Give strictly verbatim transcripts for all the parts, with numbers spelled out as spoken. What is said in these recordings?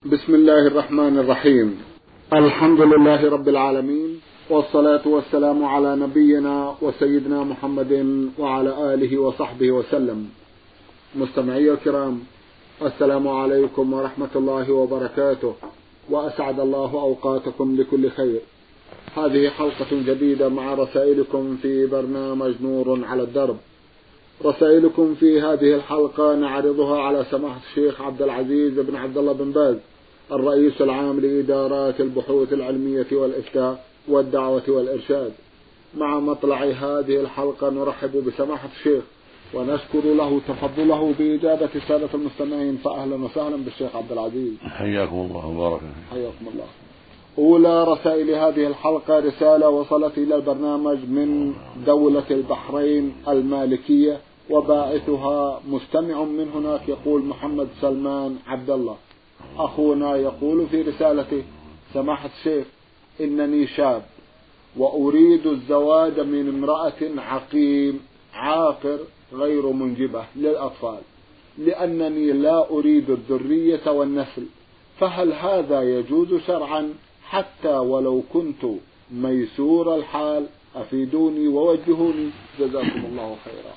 بسم الله الرحمن الرحيم. الحمد لله رب العالمين، والصلاة والسلام على نبينا وسيدنا محمد وعلى آله وصحبه وسلم. مستمعي الكرام، السلام عليكم ورحمة الله وبركاته، وأسعد الله أوقاتكم بكل خير. هذه حلقة جديدة مع رسائلكم في برنامج نور على الدرب. رسائلكم في هذه الحلقة نعرضها على سماحة الشيخ عبد العزيز بن عبد الله بن باز، الرئيس العام لإدارات البحوث العلمية والإفتاء والدعوة والإرشاد. مع مطلع هذه الحلقة نرحب بسماحة الشيخ ونشكر له تفضله بإجابة سادة المستمعين، فأهلا وسهلا بالشيخ عبد العزيز. حياكم الله وبارك حياكم الله. أولى رسائل هذه الحلقة رسالة وصلت إلى البرنامج من دولة البحرين المالكية، وباعثها مستمع من هناك يقول محمد سلمان عبد الله. أخونا يقول في رسالته: سماحة الشيخ، إنني شاب وأريد الزواج من امرأة عقيم عاقر غير منجبة للأطفال، لأنني لا أريد الذرية والنسل، فهل هذا يجوز شرعا حتى ولو كنت ميسور الحال؟ أفيدوني ووجهوني، جزاكم الله خيرا.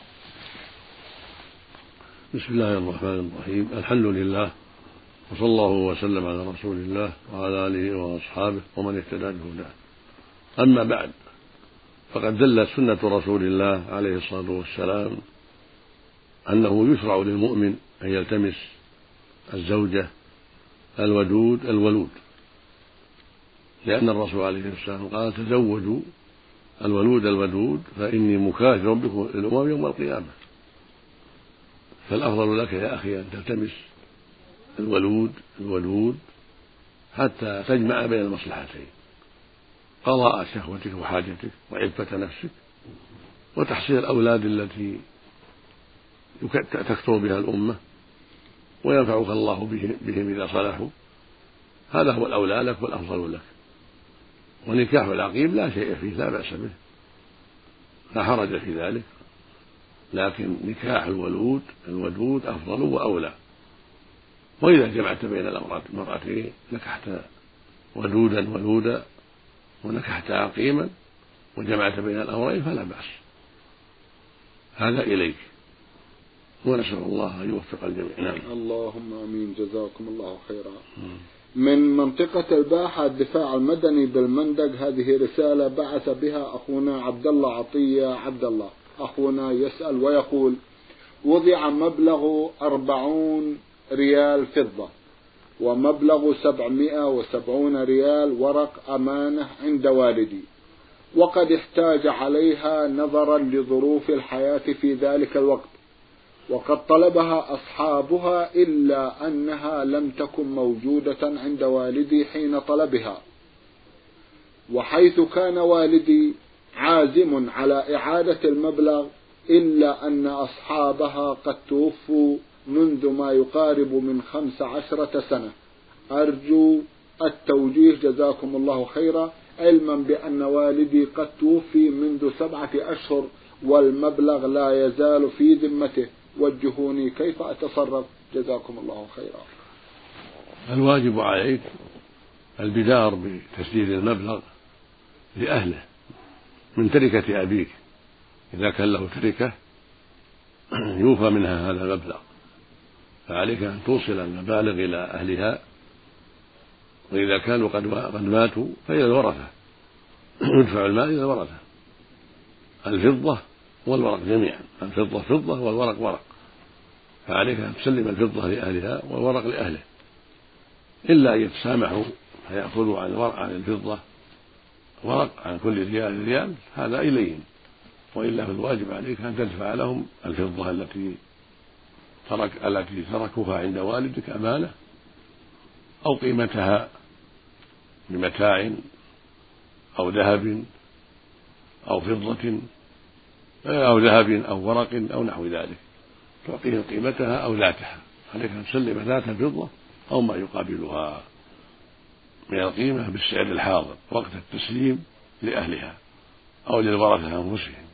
بسم الله الرحمن الرحيم. الحمد لله، وصلى الله وسلم على رسول الله وعلى آله وأصحابه ومن اهتدى بهداه. أما بعد، فقد دلت سنة رسول الله عليه الصلاة والسلام أنه يشرع للمؤمن أن يلتمس الزوجة الودود الولود، لأن الرسول عليه الصلاة والسلام قال: تزوجوا الولود الودود فإني مكاثر بكم الأمم يوم القيامة. فالأفضل لك يا أخي أن تلتمس الولود الودود حتى تجمع بين المصلحتين: قضاء شهوتك وحاجتك وعفة نفسك، وتحصيل الأولاد التي تكثر بها الأمة وينفعك الله بهم إذا صلحوا. هذا هو الأولى لك والأفضل لك. ونكاح العقيم لا شيء فيه، لا بأس به، لا حرج في ذلك، لكن نكاح الولود الودود أفضل وأولى. وإذا جمعت بين المرأتين، نكحت ودودا ولودا ونكحت عقيما وجمعت بين الأمرين فلا بأس. هذا إليك، ونسأل الله أن يوفق الجميع. نعم. اللهم آمين، جزاكم الله خيرا. من منطقة الباحة الدفاع المدني بالمندق، هذه رسالة بعث بها أخونا عبد الله عطية عبد الله. أخونا يسأل ويقول: وضع مبلغ أربعون ريال فضة ومبلغ سبعمائة وسبعون ريال ورق أمانة عند والدي، وقد احتاج عليها نظرا لظروف الحياة في ذلك الوقت، وقد طلبها أصحابها إلا أنها لم تكن موجودة عند والدي حين طلبها، وحيث كان والدي عازم على إعادة المبلغ إلا أن أصحابها قد توفوا منذ ما يقارب من خمس عشرة سنة. أرجو التوجيه جزاكم الله خيرا، علما بأن والدي قد توفي منذ سبعة أشهر والمبلغ لا يزال في ذمته. وجهوني كيف أتصرف، جزاكم الله خيرا. الواجب عليك البدار بتسديد المبلغ لأهله من تركة أبيك، إذا كان له تركة يوفى منها هذا المبلغ، فعليك أن توصل المبالغ إلى أهلها، وإذا كانوا قد ماتوا فإلى الورثة، يدفع المال إلى الورثة، الفضة والورق جميعا، الفضة فضة والورق ورق، فعليك أن تسلم الفضة لأهلها والورق لأهله، إلا أن يتسامحوا فيأخذوا عن الورق عن الفضة ورق عن كل ريال ريال، هذا إليهم، وإلا فالواجب عليك أن تدفع لهم الفضة التي ترك التي تركوها عند والدك أمانة، أو قيمتها بمتاع أو ذهب أو فضة أو ذهب أو ورق أو نحو ذلك، تعطيهم قيمتها أو ذاتها. عليك أن تسلم ذات الفضة أو ما يقابلها من القيمة بالسعر الحاضر وقت التسليم لأهلها أو للورثة أنفسهم.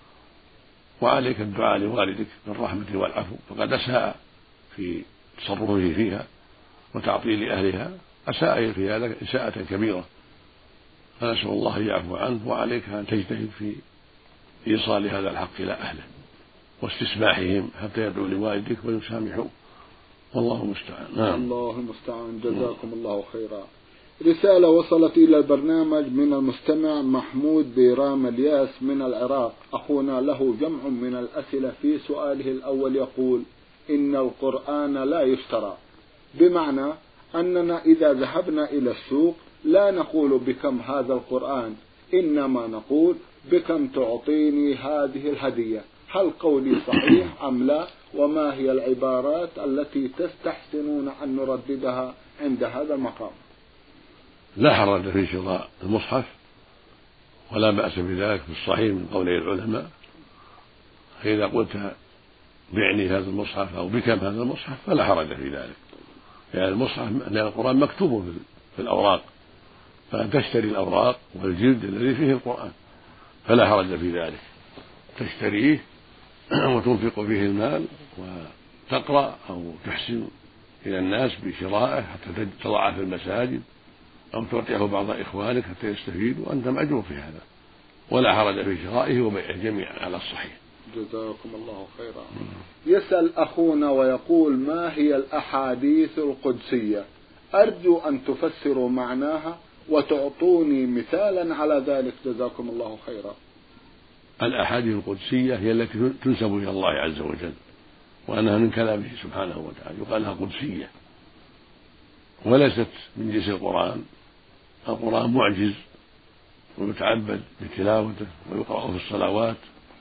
وعليك الدعاء لوالدك بالرحمة والعفو، فقد أساء في تصرفه فيها وتعطيل أهلها أساء في هذا إساءة كبيرة، فنسأل الله أن يعفو عنه، وعليك أن تجتهد في إيصال هذا الحق إلى أهله واستسماحهم حتى يدعوا لوالدك ويسامحوه، والله المستعان. نعم. الله المستعان. جزاكم الله خيرا. رسالة وصلت إلى البرنامج من المستمع محمود بيرام الياس من العراق. أخونا له جمع من الأسئلة. في سؤاله الأول يقول: إن القرآن لا يشترى، بمعنى أننا إذا ذهبنا إلى السوق لا نقول بكم هذا القرآن، إنما نقول بكم تعطيني هذه الهدية. هل قولي صحيح أم لا؟ وما هي العبارات التي تستحسنون أن نرددها عند هذا المقام؟ لا حرج في شراء المصحف، ولا بأس بذلك في الصحيح من قولي العلماء. فإذا قلت بعني هذا المصحف أو بكم هذا المصحف فلا حرج في ذلك، يعني المصحف لأن القرآن مكتوب في الأوراق، فأن تشتري الأوراق والجلد الذي فيه القرآن فلا حرج في ذلك، تشتريه وتنفق فيه المال وتقرأ أو تحسن إلى الناس بشرائه حتى تضعه في المساجد أو تعطيه بعض إخوانك حتى يستفيدوا، وأنت مأجور في هذا، ولا حرج في شرائه وبيعه جميعا على الصحيح. جزاكم الله خيرا. يسأل أخونا ويقول: ما هي الأحاديث القدسية؟ أرجو أن تفسروا معناها وتعطوني مثالا على ذلك، جزاكم الله خيرا. الأحاديث القدسية هي التي تنسب إلى الله عز وجل، وأنها من كلامه سبحانه وتعالى، يقال لها قدسية، وليست من جنس القرآن. القرآن معجز ويتعبد بتلاوته ويقرأ في الصلوات،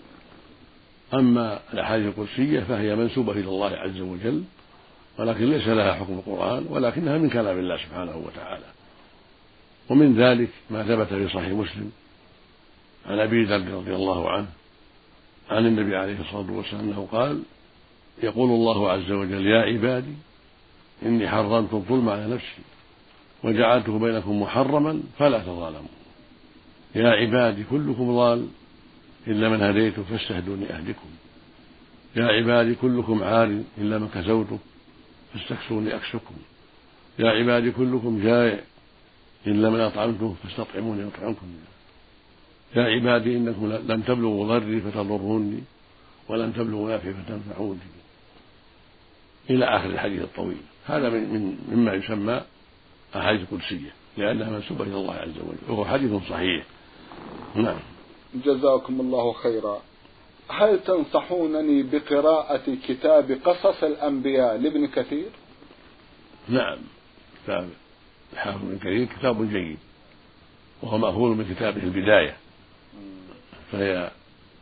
أما الأحاديث القدسية فهي منسوبة إلى الله عز وجل، ولكن ليس لها حكم القرآن، ولكنها من كلام الله سبحانه وتعالى. ومن ذلك ما ثبت في صحيح مسلم عن أبي ذر رضي الله عنه عن النبي عليه الصلاة والسلام أنه قال: يقول الله عز وجل: يا عبادي إني حرمت الظلم على نفسي وجعلته بينكم محرما فلا تظالموا. يا عبادي كلكم ضال إلا من هديته فاستهدوني أهدكم. يا عبادي كلكم عار إلا من كسوته فاستكسوني أكسكم. يا عبادي كلكم جائع إلا من أطعمته فاستطعموني أطعمكم. يا عبادي إنكم لم تبلغوا ضري فتضروني ولم تبلغوا نافعي فتنفعوني، إلى آخر الحديث الطويل. هذا من, من مما يسمى أحاديث قدسية لأنها منسوبة إلى الله عز وجل، وهو حديث صحيح. نعم. جزاكم الله خيرا. هل تنصحونني بقراءة كتاب قصص الأنبياء لابن كثير؟ نعم، كتاب الحافظ ابن كثير كتاب جيد، وهو مأخوذ من كتابه البداية، فهي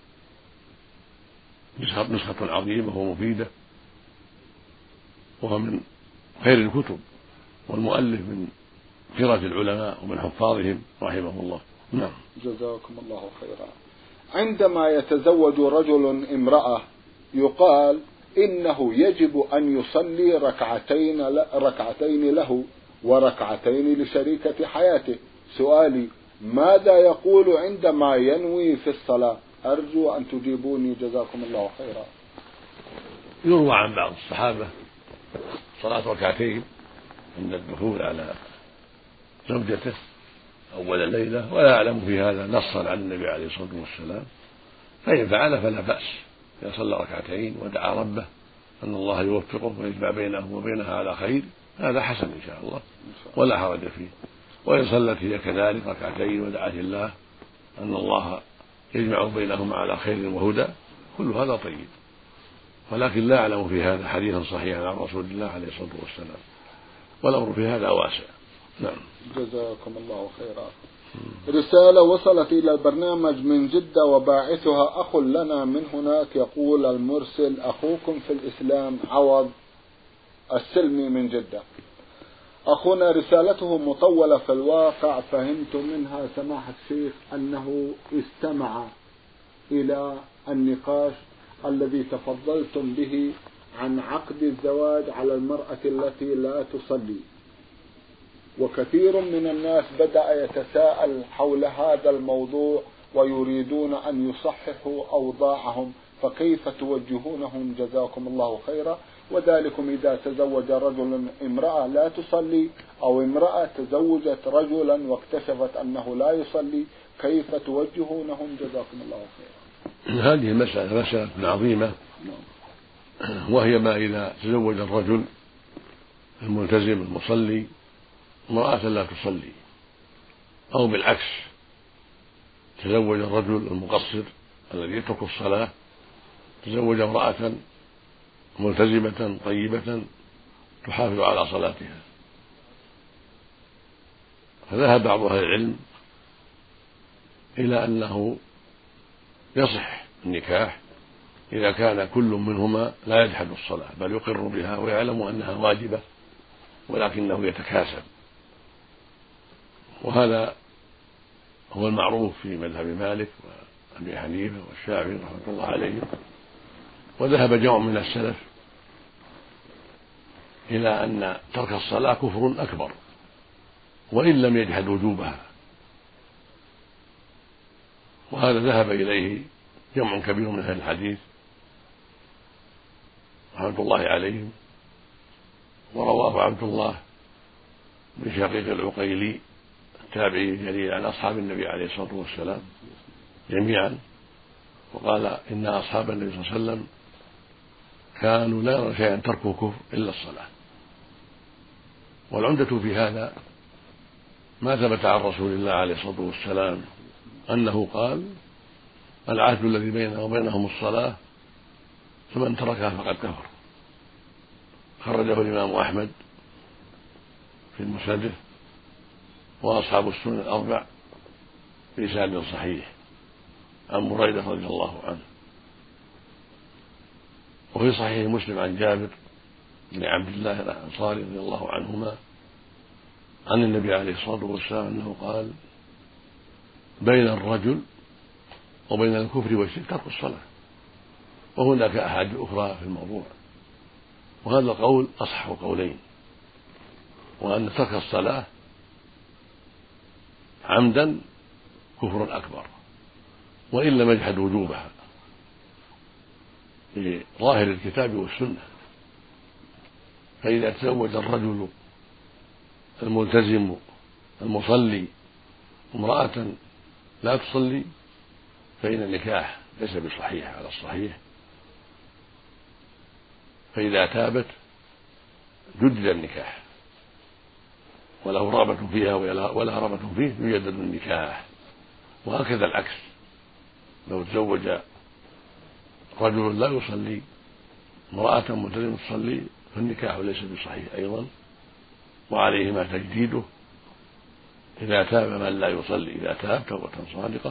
نسخة عظيمة ومفيدة، وهو من خير الكتب، والمؤلف من خيرة العلماء ومن حفاظهم رحمه الله. نعم. جزاكم الله خيرا. عندما يتزوج رجل امرأة يقال إنه يجب أن يصلي ركعتين ركعتين له وركعتين لشريكة حياته. سؤالي: ماذا يقول عندما ينوي في الصلاة؟ أرجو أن تجيبوني جزاكم الله خيرا. يروى عن بعض الصحابة صلاة ركعتين عند الدخول على زوجته أول الليلة، ولا أعلم في هذا نصا عن النبي عليه الصلاة والسلام، فإن فعل فلا بأس، إذا صلى ركعتين ودعا ربه أن الله يوفقه ويجمع بينه وبينها على خير هذا حسن إن شاء الله ولا حرج فيه. وإن صلت هي كذلك ركعتين ودعت الله أن الله يجمع بينهما على خير وهدى كل هذا طيب، ولكن لا أعلم في هذا حديثا صحيحا عن رسول الله عليه الصلاة والسلام، والأمر في هذا واسع. نعم. جزاكم الله خيرا. رسالة وصلت إلى البرنامج من جدة وباعثها أخ لنا من هناك. يقول المرسل: أخوكم في الإسلام عوض السلمي من جدة. أخونا رسالته مطولة في الواقع، فهمت منها سماحة الشيخ أنه استمع إلى النقاش الذي تفضلتم به عن عقد الزواج على المرأة التي لا تصلي، وكثير من الناس بدأ يتساءل حول هذا الموضوع ويريدون أن يصححوا أوضاعهم، فكيف توجهونهم جزاكم الله خيرا؟ وذلكم إذا تزوج رجل امرأة لا تصلي أو امرأة تزوجت رجلا واكتشفت أنه لا يصلي كيف توجهونهم جزاكم الله خيرا. هذه المسألة مسألة عظيمة، وهي ما إذا تزوج الرجل الملتزم المصلي امرأة لا تصلي، أو بالعكس تزوج الرجل المقصر الذي يترك الصلاة تزوج امرأة ملتزمة طيبة تحافظ على صلاتها. فذهب بعض أهل العلم إلى أنه يصح النكاح إذا كان كل منهما لا يجحد الصلاة بل يقر بها ويعلم أنها واجبة ولكنه يتكاسل، وهذا هو المعروف في مذهب مالك وأبي حنيفة والشافعي رحمة الله عليهم. وذهب جمع من السلف إلى أن ترك الصلاة كفر أكبر وإن لم يجحد وجوبها، وهذا ذهب إليه جمع كبير من أهل الحديث رحمة الله عليهم. ورواه عبد الله بن شقيق العقيلي التابعي الجليل عن أصحاب النبي عليه الصلاة والسلام جميعا، وقال إن أصحاب النبي صلى الله عليه وسلم كانوا لا يرون شيئا تركوا كفر إلا الصلاة. والعمدة في هذا ما ثبت عن رسول الله عليه الصلاة والسلام أنه قال العهد الذي بيننا وبينهم الصلاة فمن تركها فقد كفر. خرجه الإمام أحمد في المسند وأصحاب السنن الأربع بإسناد صحيح عن بريدة رضي الله عنه. وفي صحيح مسلم عن جابر بن عبد الله الأنصاري رضي الله عنهما عن النبي عليه الصلاة والسلام أنه قال بين الرجل وبين الكفر والشرك ترك الصلاة. وهناك أحاديث أخرى في الموضوع، وهذا القول أصح قولين، وأن ترك الصلاة عمدا كفر أكبر وإن لم يجحد وجوبها في ظاهر الكتاب والسنة. فإذا تزوج الرجل الملتزم المصلي امرأة لا تصلي فإن النكاح ليس بصحيح على الصحيح، فإذا تابت جدد النكاح وله رغبة فيها ولا رغبة فيه يجدد النكاح. وهكذا العكس، لو تزوج رجل لا يصلي امرأة ملتزمة تصلي فالنكاح ليس بصحيح أيضا، وعليهما تجديده إذا تاب من لا يصلي. إذا تاب توبة صادقة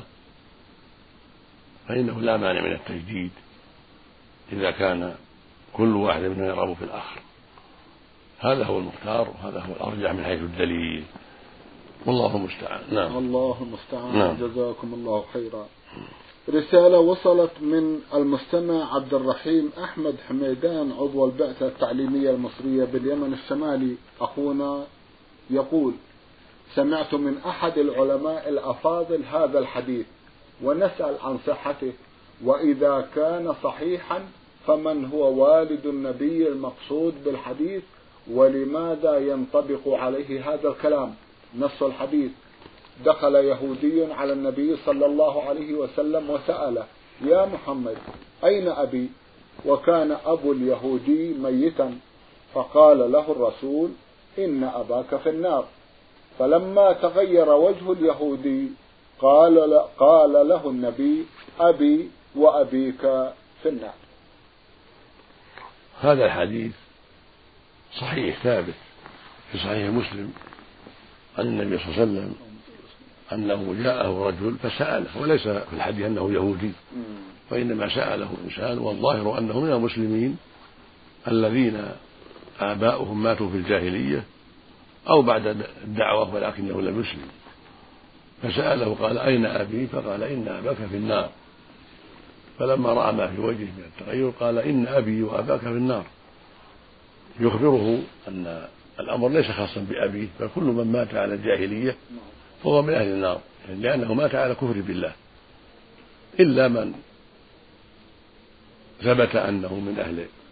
فإنه لا مانع من التجديد إذا كان كل واحد منهم يرغب في الآخر. هذا هو المختار وهذا هو الأرجح من حيث الدليل، والله المستعان. نعم. الله المستعان. نعم. جزاكم الله خيرا. رسالة وصلت من المستمع عبد الرحيم أحمد حميدان عضو البعثة التعليمية المصرية باليمن الشمالي. أخونا يقول: سمعت من أحد العلماء الأفاضل هذا الحديث ونسأل عن صحته، وإذا كان صحيحا فمن هو والد النبي المقصود بالحديث، ولماذا ينطبق عليه هذا الكلام؟ نص الحديث: دخل يهودي على النبي صلى الله عليه وسلم وسأله: يا محمد أين أبي؟ وكان أبو اليهودي ميتا، فقال له الرسول: إن أباك في النار. فلما تغير وجه اليهودي قال قال له النبي: أبي وأبيك في النار. هذا الحديث صحيح ثابت في صحيح مسلم عن النبي صلى الله عليه وسلم أنه جاءه رجل فسأله، وليس في الحديث أنه يهودي وإنما سأله إنسان، والظاهر أنه من المسلمين الذين آباؤهم ماتوا في الجاهلية أو بعد الدعوة ولكنه لم يسلم. فسأله قال: أين أبي؟ فقال: إن أباك في النار. فلما رأى ما في وجهه من التغير قال: إن أبي وأباك في النار، يخبره أن الأمر ليس خاصا بأبيه، فكل من مات على الجاهلية فهو من أهل النار، لأنه مات على كفر بالله، إلا من ثبت أنه من أهل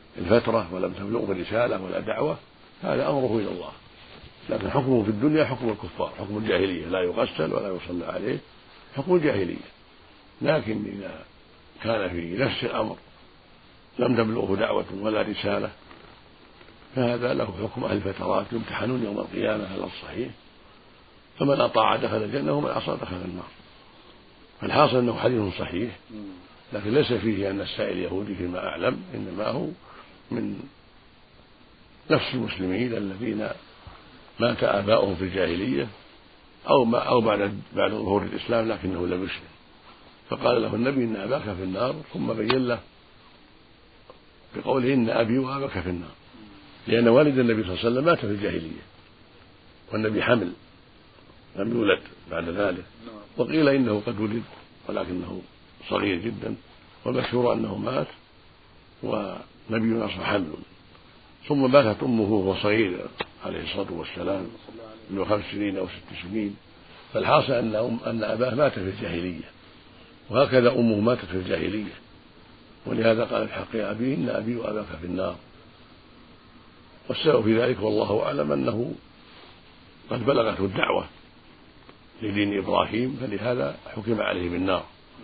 الفترة ولم تبلغه رسالة ولا دعوة هذا أمره إلى الله، لكن حكمه في الدنيا حكم الكفار، حكم الجاهلية، لا يغسل ولا يصلى عليه، حكم الجاهلية. لكن إذا كان في نفس الأمر لم تبلغه دعوة ولا رسالة فهذا له حكم أهل الفترات يمتحنون يوم القيامة على الصحيح، فمن أطاع دخل الجنة ومن عصى دخل النار. فالحاصل أنه حديث صحيح، لكن ليس فيه أن السائل يهودي فيما أعلم، إنما هو من نفس المسلمين الذين مات آباؤهم في الجاهلية أو ما أو بعد بعد ظهور الإسلام لكنه لم يسلم، فقال له النبي إن أباك في النار، ثم بين له بقوله إن أبي وأباك في النار، لأن والد النبي صلى الله عليه وسلم مات في الجاهلية والنبي حمل لم يولد بعد ذلك، وقيل إنه قد ولد ولكنه صغير جدا، والمشهور أنه مات ونبينا صلى حمل، ثم ماتت أمه وهو صغير عليه الصلاة والسلام من خمس سنين أو ست سنين. فالحاصل أن أم أن أباه مات في الجاهلية، وهكذا أمه ماتت في الجاهلية، ولهذا قال الحق يا أبي إن أبي وأباك في النار. والسبب في ذلك والله أعلم أنه قد بلغته الدعوة لدين إبراهيم، فلهذا حكم عليه بالنار.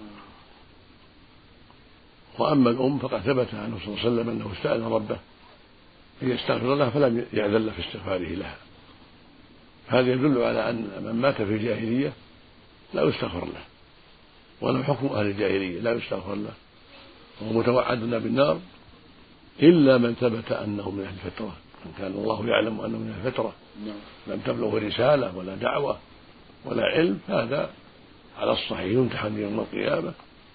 وأما الأم فقد ثبت عنه صلى الله عليه وسلم أنه استأذن ربه أن يستغفر لها فلم يأذن في استغفاره لها. هذا يدل على أن من مات في الجاهلية لا يستغفر له، وله حكم أهل الجاهلية لا يستغفر له، وهو متوعدنا بالنار إلا من ثبت أنه من أهل الفترة، من كان الله يعلم أنه من أهل الفترة لم تبلغ رسالة ولا دعوة ولا علم، هذا على الصحيح يمتحن يوم القيامة،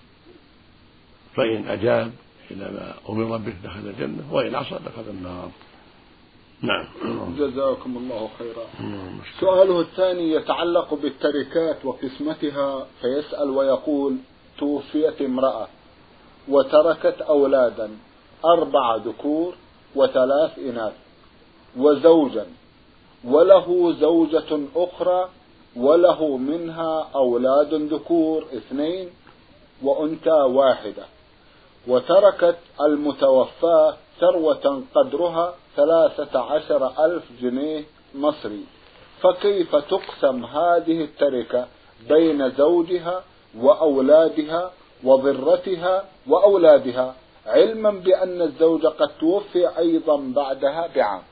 فإن أجاب إلى ما أمر به دخل الجنة، وإن عصى دخل النار. نعم. جزاكم الله خيرا. سؤاله الثاني يتعلق بالتركات وقسمتها، فيسأل ويقول: توفيت امرأة وتركت أولادا أربع ذكور وثلاث إناث وزوجا، وله زوجة أخرى وله منها أولاد ذكور اثنين وأنثى واحدة، وتركت المتوفاة ثروة قدرها ثلاثة عشر ألف جنيه مصري، فكيف تقسم هذه التركة بين زوجها وأولادها وضرتها وأولادها، علما بأن الزوج قد توفي أيضا بعدها بعام؟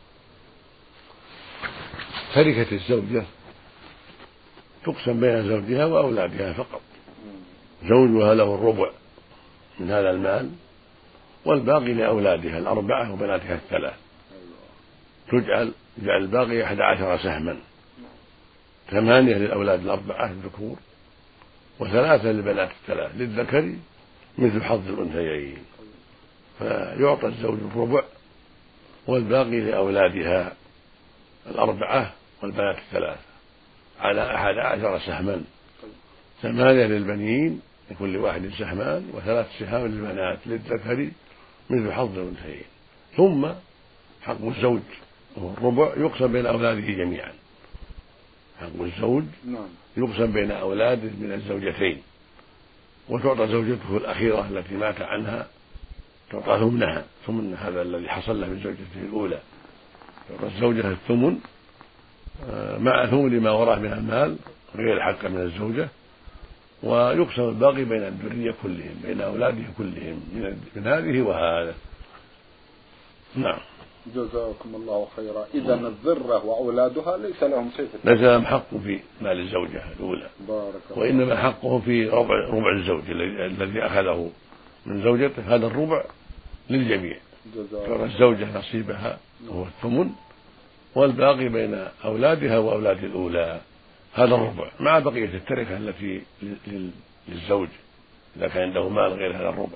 تركة الزوجة تقسم بين زوجها وأولادها فقط، زوجها له الربع من هذا المال، والباقي لأولادها الأربعة وبناتها الثلاث، تجعل جعل الباقي أحد عشر سهما، ثمانية للأولاد الأربعة الذكور وثلاثة للبنات الثلاث، للذكر مثل حظ الأنثيين، فيعطى الزوج الربع والباقي لأولادها الأربعة والبنات الثلاث على أحد عشر سهما، ثمانية للبنين لكل واحد سهمان، وثلاث سهام للبنات للذكر مثل حظ الأنثيين. ثم حق الزوج وهو الربع يقسم بين أولاده جميعا، حق الزوج يقسم بين أولاده من الزوجتين، وتعطى زوجته الأخيرة التي مات عنها تعطى ثمنها، ثمن هذا الذي حصل له من زوجته الأولى، تعطى الزوجة الثمن مع ثمن ما وراء من المال غير الحق من الزوجة، ويقسم الباقي بين الذرية كلهم، بين أولاده كلهم من هذه وهذا. نعم. جزاكم الله خيرا. إذا الذرة وأولادها ليس لهم شيء، ليس لهم حق في مال الزوجة الأولى، بارك الله، وإنما حقهم في ربع ربع الزوج الذي أخذه من زوجته، هذا الربع للجميع، ترى الزوجة نصيبها وهو الثمن، والباقي بين أولادها وأولاد الأولى هذا الربع مع بقية التركة التي للزوج إذا كان عنده مال غير هذا الربع.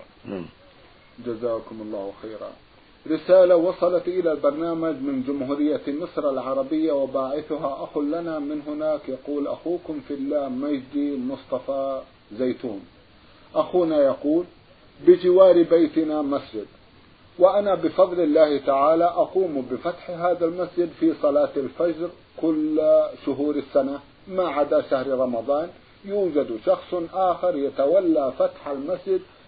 جزاكم الله خيرا. رسالة وصلت إلى البرنامج من جمهورية مصر العربية وباعثها أخ لنا من هناك، يقول: أخوكم في الله مجدي مصطفى زيتون. أخونا يقول: بجوار بيتنا مسجد، وأنا بفضل الله تعالى أقوم بفتح هذا المسجد في صلاة الفجر كل شهور السنة ما عدا شهر رمضان. يوجد شخص آخر يتولى فتح المسجد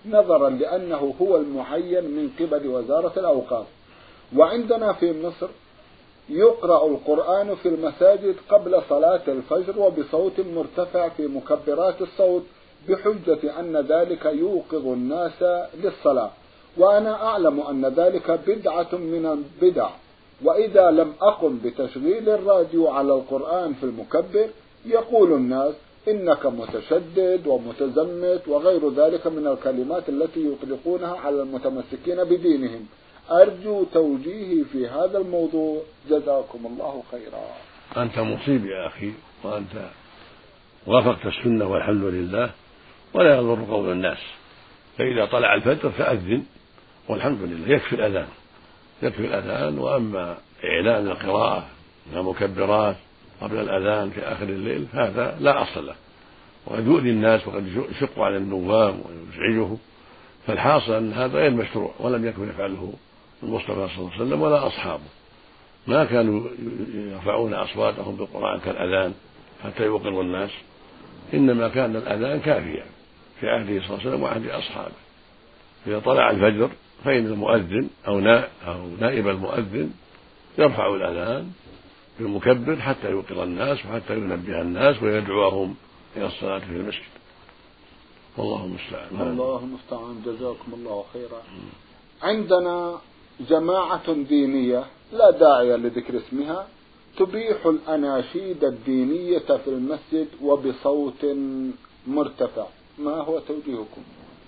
نظرا لأنه هو المعين من قبل وزارة الأوقاف. وعندنا في مصر يقرأ القرآن في المساجد قبل صلاة الفجر وبصوت مرتفع في مكبرات الصوت بحجة أن ذلك يوقظ الناس للصلاة، وأنا أعلم أن ذلك بدعة من البدع، وإذا لم أقم بتشغيل الراديو على القرآن في المكبر يقول الناس إنك متشدد ومتزمت وغير ذلك من الكلمات التي يطلقونها على المتمسكين بدينهم. أرجو توجيهي في هذا الموضوع، جزاكم الله خيرا. أنت مصيب يا أخي، وأنت وافقت السنة والحمد لله، ولا يضر قول الناس. فإذا طلع الفجر فأذن والحمد لله، يكفي الأذان يكفي الأذان وأما إعلان القراءة من المكبرات قبل الأذان في آخر الليل هذا لا أصل له، وقد يؤذي الناس وقد يشق على النوام ويزعجه. فالحاصل أن هذا غير مشروع، ولم يكن يفعله المصطفى صلى الله عليه وسلم ولا أصحابه. ما كانوا يرفعون أصواتهم بالقرآن كالأذان حتى يوقظوا الناس، إنما كان الأذان كافيا في عهده صلى الله عليه وسلم وعهد أصحابه. إذا طلع الفجر فإن المؤذن أو نائب المؤذن يرفع الأذان بالمكبر حتى يوقظ الناس وحتى ينبه الناس ويدعوهم إلى الصلاة في المسجد. والله المستعان. الله المستعان، جزاكم الله خيرا. عندنا جماعة دينية لا داعي لذكر اسمها تبيح الأناشيد الدينية في المسجد وبصوت مرتفع، ما هو توجيهكم؟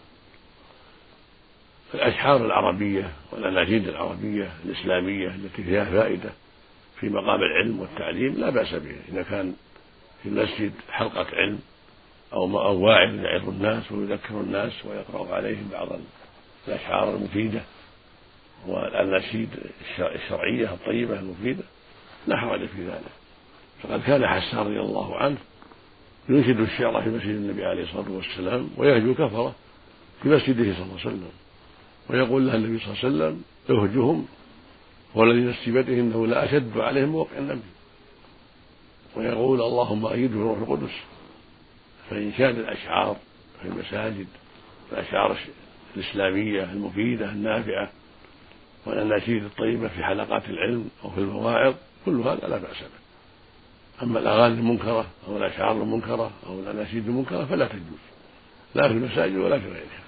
الأشعار العربية والأناشيد العربية الإسلامية التي فيها فائدة في مقام العلم والتعليم لا بأس بها، إذا كان في المسجد حلقة علم أو واعظ يعظ الناس ويذكر الناس ويقرأ عليهم بعض الأشعار المفيدة والأناشيد الشرعية الطيبة المفيدة لا حرج في ذلك. فقد كان حسان رضي الله عنه ينشد الشعر في مسجد النبي عليه الصلاة والسلام ويهجو كفرة في مسجده صلى الله عليه وسلم، ويقول له النبي صلى الله عليه وسلم اهجهم والذي نفسي بيده إنه لا أشد عليهم موقع النبي، ويقول اللهم أيده بروح القدس. فإنشاد الأشعار في المساجد الأشعار الإسلامية المفيدة النافعة والأناشيد الطيبة في حلقات العلم أو في المواعظ كل هذا لا بأس به. أما الأغاني المنكرة أو الأشعار المنكرة أو الأناشيد المنكرة فلا تجوز لا في المساجد ولا في غيرها.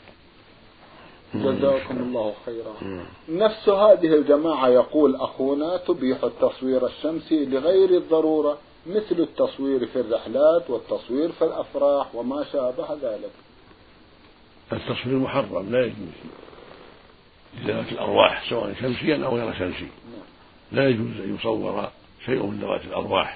جزاكم الله خيرا. نفس هذه الجماعة يقول أخونا تبيح التصوير الشمسي لغير الضرورة مثل التصوير في الرحلات والتصوير في الأفراح وما شابه ذلك. التصوير محرم لا يجوز لذوات الأرواح سواء شمسيا أو غير شمسي، لا يجوز أن يصور شيء من ذوات الأرواح،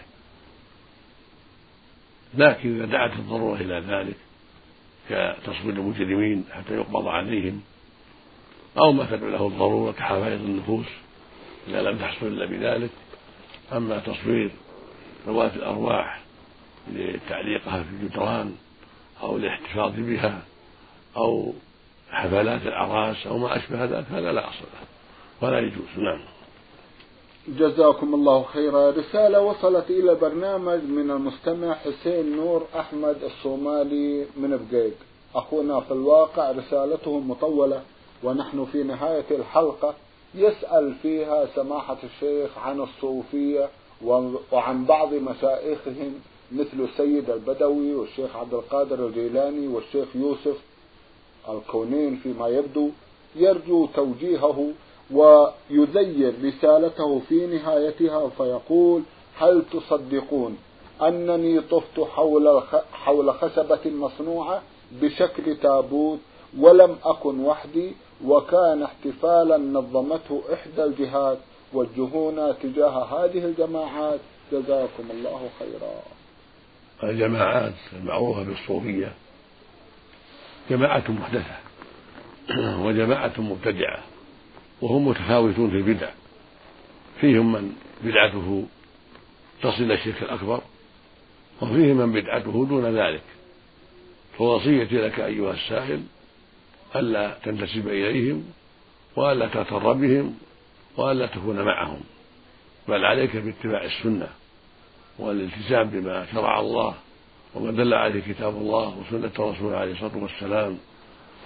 لكن إذا دعت الضرورة إلى ذلك كتصوير المجرمين حتى يقبض عليهم أو ما تدعو له الضرورة كحفاظ النفوس إذا لم تحصل إلا بذلك. أما تصوير ذوات الأرواح لتعليقها في الجدران أو الاحتفاظ بها أو حفلات الأعراس أو ما أشبه ذلك هذا لا أصل له ولا يجوز. نعم. جزاكم الله خيرا. رسالة وصلت إلى برنامج من المستمع حسين نور أحمد الصومالي من بقيق. أخونا في الواقع رسالته مطولة ونحن في نهاية الحلقة يسأل فيها سماحة الشيخ عن الصوفية وعن بعض مشايخهم مثل السيد البدوي والشيخ عبد القادر الجيلاني والشيخ يوسف الكونين فيما يبدو، يرجو توجيهه ويذير رسالته في نهايتها فيقول: هل تصدقون أنني طفت حول حول خشبة مصنوعة بشكل تابوت ولم أكن وحدي وكان احتفالا نظمته إحدى الجهات، وجهونا تجاه هذه الجماعات جزاكم الله خيرا. الجماعات المعروفة بالصوفية جماعة محدثة وجماعة مبتدعة وهم متفاوتون في البدع، فيهم من بدعته تصل إلى الشرك الأكبر وفيهم من بدعته دون ذلك. فوصيتي لك أيها السائل ألا تنتسب إليهم وألا تغتر بهم وألا تكون معهم، بل عليك باتباع السنة والالتزام بما شرع الله وما دل عليه كتاب الله وسنة الرسول عليه الصلاة والسلام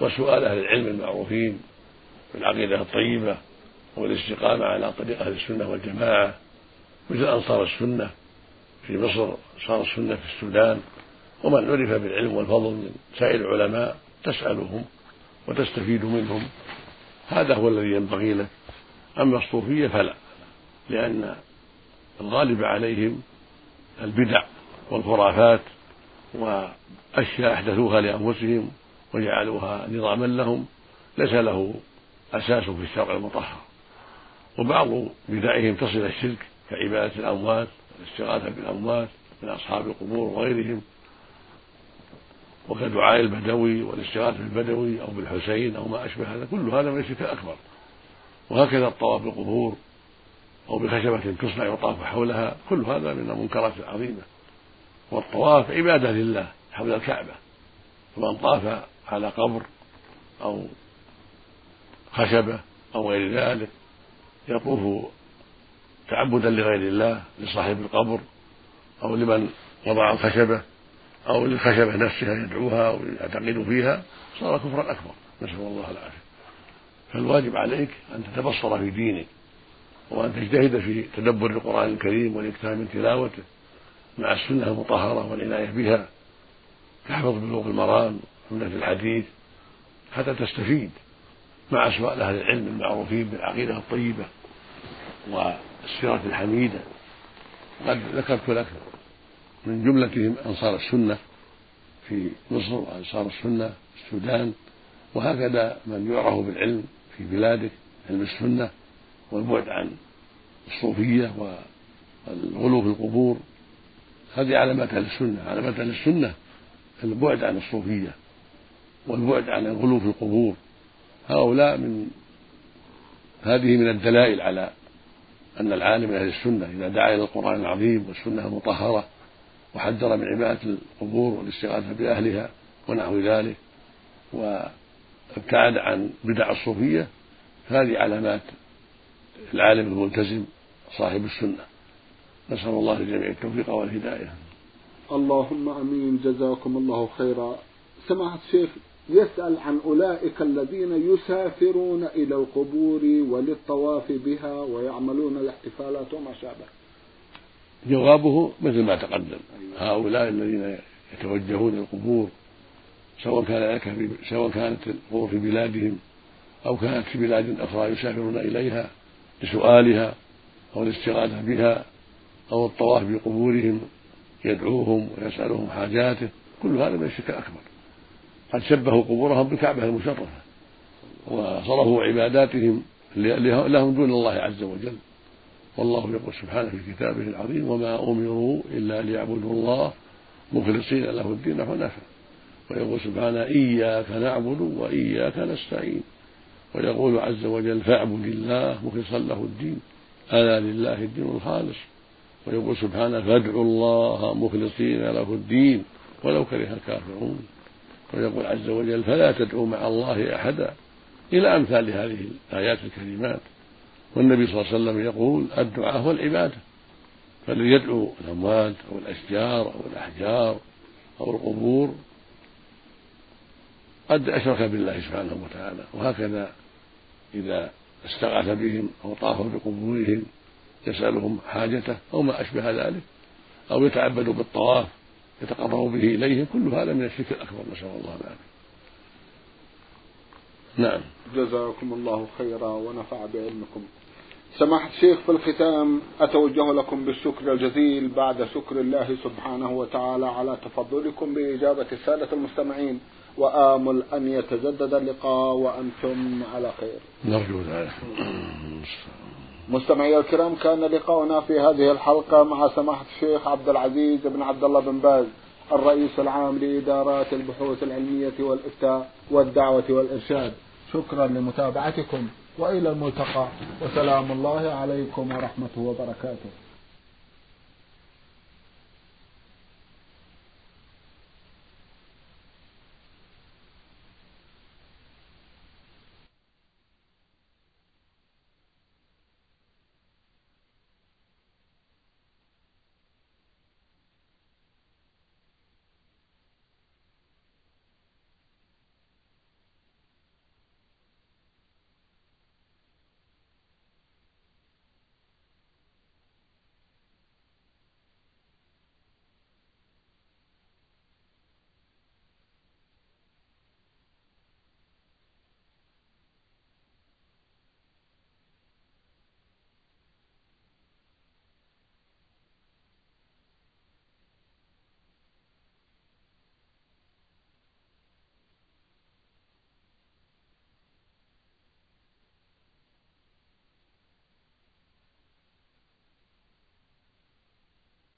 وسؤال أهل العلم المعروفين بالعقيدة الطيبة والاستقامة على طريق أهل السنة والجماعة، مثل أنصار السنة في مصر، أنصار السنة في السودان، ومن عرف بالعلم والفضل من سائر العلماء تسألهم وتستفيد منهم، هذا هو الذي ينبغي لك. أما الصوفية فلا، لأن الغالب عليهم البدع والخرافات وأشياء أحدثوها لأنفسهم وجعلوها نظاما لهم ليس له أساس في الشرع المطهر. وبعض بدعهم تصل إلى الشرك كعبادة الأموات والاستغاثة بالأموات من أصحاب القبور وغيرهم، وكدعاء البدوي والاستغاثة بالبدوي أو بالحسين أو ما أشبه هذا، كل هذا من الشرك الأكبر. وهكذا الطواف بالقبور أو بخشبة تصنع يطاف حولها، كل هذا من المنكرات العظيمة. والطواف عبادة لله حول الكعبة، فمن طاف على قبر أو خشبة أو غير ذلك يطوف تعبدا لغير الله، لصاحب القبر أو لمن وضع الخشبة أو للخشبة نفسها يدعوها ويعتقد فيها، صار كفرا أكبر، نسأل الله العافية. فالواجب عليك أن تتبصر في دينك، وأن تجتهد في تدبر القرآن الكريم والإكثار من تلاوته مع السنة المطهرة والعناية بها، تحفظ بلوغ المرام وعمدة الحديث حتى تستفيد، مع سؤال أهل العلم المعروفين بالعقيدة الطيبة والسيرة الحميدة. قد ذكرت لك من جملتهم أنصار السنة في مصر وأنصار السنة في السودان، وهكذا من يعرف بالعلم في بلادك، علم السنة والبعد عن الصوفية والغلو في القبور. هذه علامات أهل السنة. علامات أهل السنة البعد عن الصوفية والبعد عن الغلو في القبور. هؤلاء من هذه من الدلائل على أن العالم من أهل السنة إذا دعا إلى القرآن العظيم والسنة المطهرة وحذر من عبادة القبور والاستغاثة بأهلها ونحو ذلك، وابتعد عن بدع الصوفية، هذه علامات العالم الملتزم صاحب السنة. نسأل الله للجميع التوفيق والهداية. اللهم أمين. جزاكم الله خيرا. سماحة الشيخ يسأل عن أولئك الذين يسافرون إلى القبور وللطواف بها ويعملون الاحتفالات وما شابه. جوابه مثل ما تقدم، هؤلاء الذين يتوجهون القبور، سواء كان لك سواء كانت القبور في بلادهم أو كانت في بلاد أخرى يسافرون إليها لسؤالها أو الاستغاثة بها أو الطواف بقبورهم يدعوهم ويسألهم حاجاته، كل هذا من الشرك الأكبر. قد شبهوا قبورهم بالكعبة المشرفة وصرفوا عباداتهم لهم دون الله عز وجل. والله يقول سبحانه في كتابه العظيم: وما أمروا إلا ليعبدوا الله مخلصين له الدين حنفاء. ويقول سبحانه: إياك نعبد وإياك نستعين. ويقول عز وجل: فاعبد الله مخلصا له الدين ألا لله الدين الخالص. ويقول سبحانه: فادعوا الله مخلصين له الدين ولو كره الكافرون. ويقول عز وجل: فلا تدعوا مع الله أحدا، إلى أمثال هذه الآيات الكريمات. والنبي صلى الله عليه وسلم يقول: الدعاء هو العبادة، فالذي يدعو الأموات أو الأشجار أو الأحجار أو القبور قد أشرك بالله سبحانه وتعالى. وهكذا إذا استغاث بهم أو طاف بقبورهم يسألهم حاجته أو ما أشبه ذلك، أو يتعبد بالطواف يتقرب به إليهم، كل هذا من الشرك الأكبر، نسأل الله العافية. نعم. جزاكم الله خيرا ونفع بعلمكم. سماحة الشيخ، في الختام أتوجه لكم بالشكر الجزيل بعد شكر الله سبحانه وتعالى على تفضلكم بإجابة السادة المستمعين، وآمل أن يتجدد اللقاء وأنتم على خير. نرجو ذلك. مستمعي الكرام، كان لقاؤنا في هذه الحلقة مع سماحة الشيخ عبد العزيز بن عبد الله بن باز، الرئيس العام لإدارات البحوث العلمية والإفتاء والدعوة والإرشاد. شكرا لمتابعتكم وإلى الملتقى، وسلام الله عليكم ورحمته وبركاته.